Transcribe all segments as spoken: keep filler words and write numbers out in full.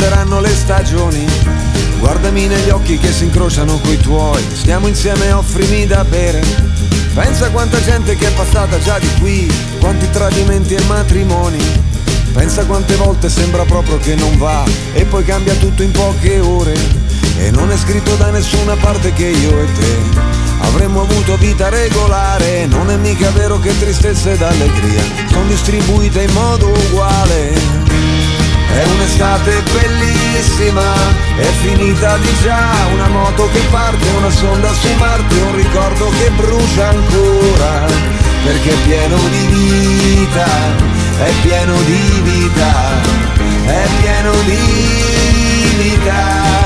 cambieranno le stagioni. Guardami negli occhi che si incrociano coi tuoi, stiamo insieme, offrimi da bere. Pensa quanta gente che è passata già di qui, quanti tradimenti e matrimoni. Pensa quante volte sembra proprio che non va e poi cambia tutto in poche ore. E non è scritto da nessuna parte che io e te avremmo avuto vita regolare. Non è mica vero che tristezza ed allegria sono distribuite in modo uguale. È un'estate bellissima, è finita di già, una moto che parte, una sonda su Marte, un ricordo che brucia ancora, perché è pieno di vita, è pieno di vita, è pieno di vita.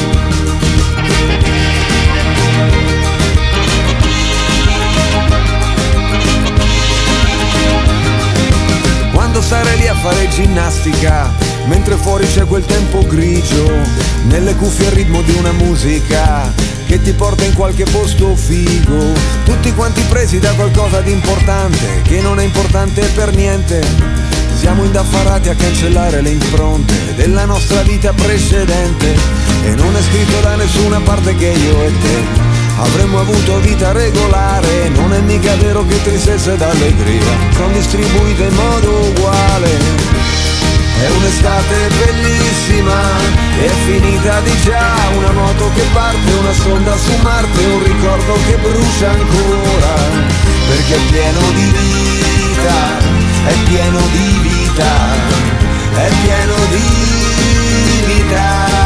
Quando sarai lì a fare ginnastica, mentre fuori c'è quel tempo grigio, nelle cuffie il ritmo di una musica che ti porta in qualche posto figo, tutti quanti presi da qualcosa di importante, che non è importante per niente. Siamo indaffarati a cancellare le impronte della nostra vita precedente. E non è scritto da nessuna parte che io e te avremmo avuto vita regolare. Non è mica vero che tristezza ed allegria sono distribuite in modo uguale. È un'estate bellissima, è finita di già, una moto che parte, una sonda su Marte, un ricordo che brucia ancora, perché è pieno di vita, è pieno di vita, è pieno di vita.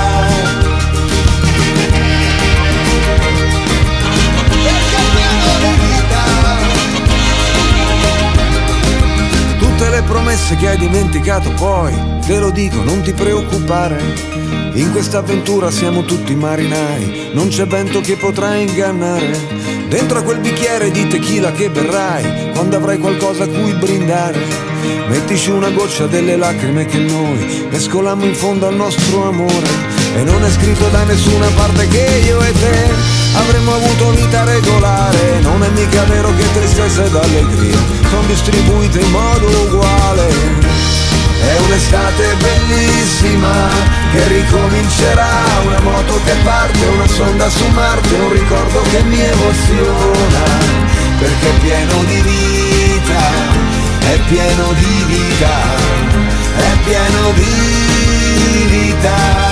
Tutte le promesse che hai dimenticato poi, te lo dico, non ti preoccupare. In questa avventura siamo tutti marinai, non c'è vento che potrà ingannare. Dentro a quel bicchiere di tequila che berrai, quando avrai qualcosa a cui brindare, mettici una goccia delle lacrime che noi mescolammo in fondo al nostro amore. E non è scritto da nessuna parte che io e te avremmo avuto vita regolare. Non è mica vero che tristezza ed allegria sono distribuite in modo uguale. È un'estate bellissima che ricomincerà, una moto che parte, una sonda su Marte, un ricordo che mi emoziona, perché è pieno di vita, è pieno di vita, è pieno di vita.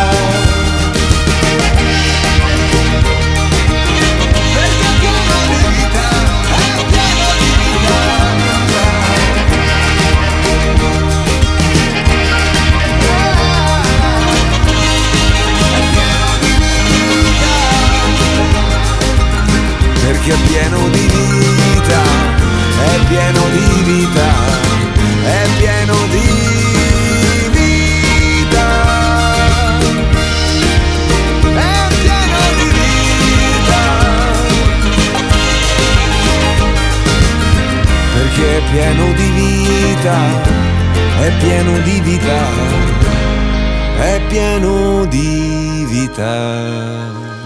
Perché è pieno di vita, è pieno di vita, è pieno di vita, è pieno di vita, perché è pieno di vita, è pieno di vita, è pieno di vita.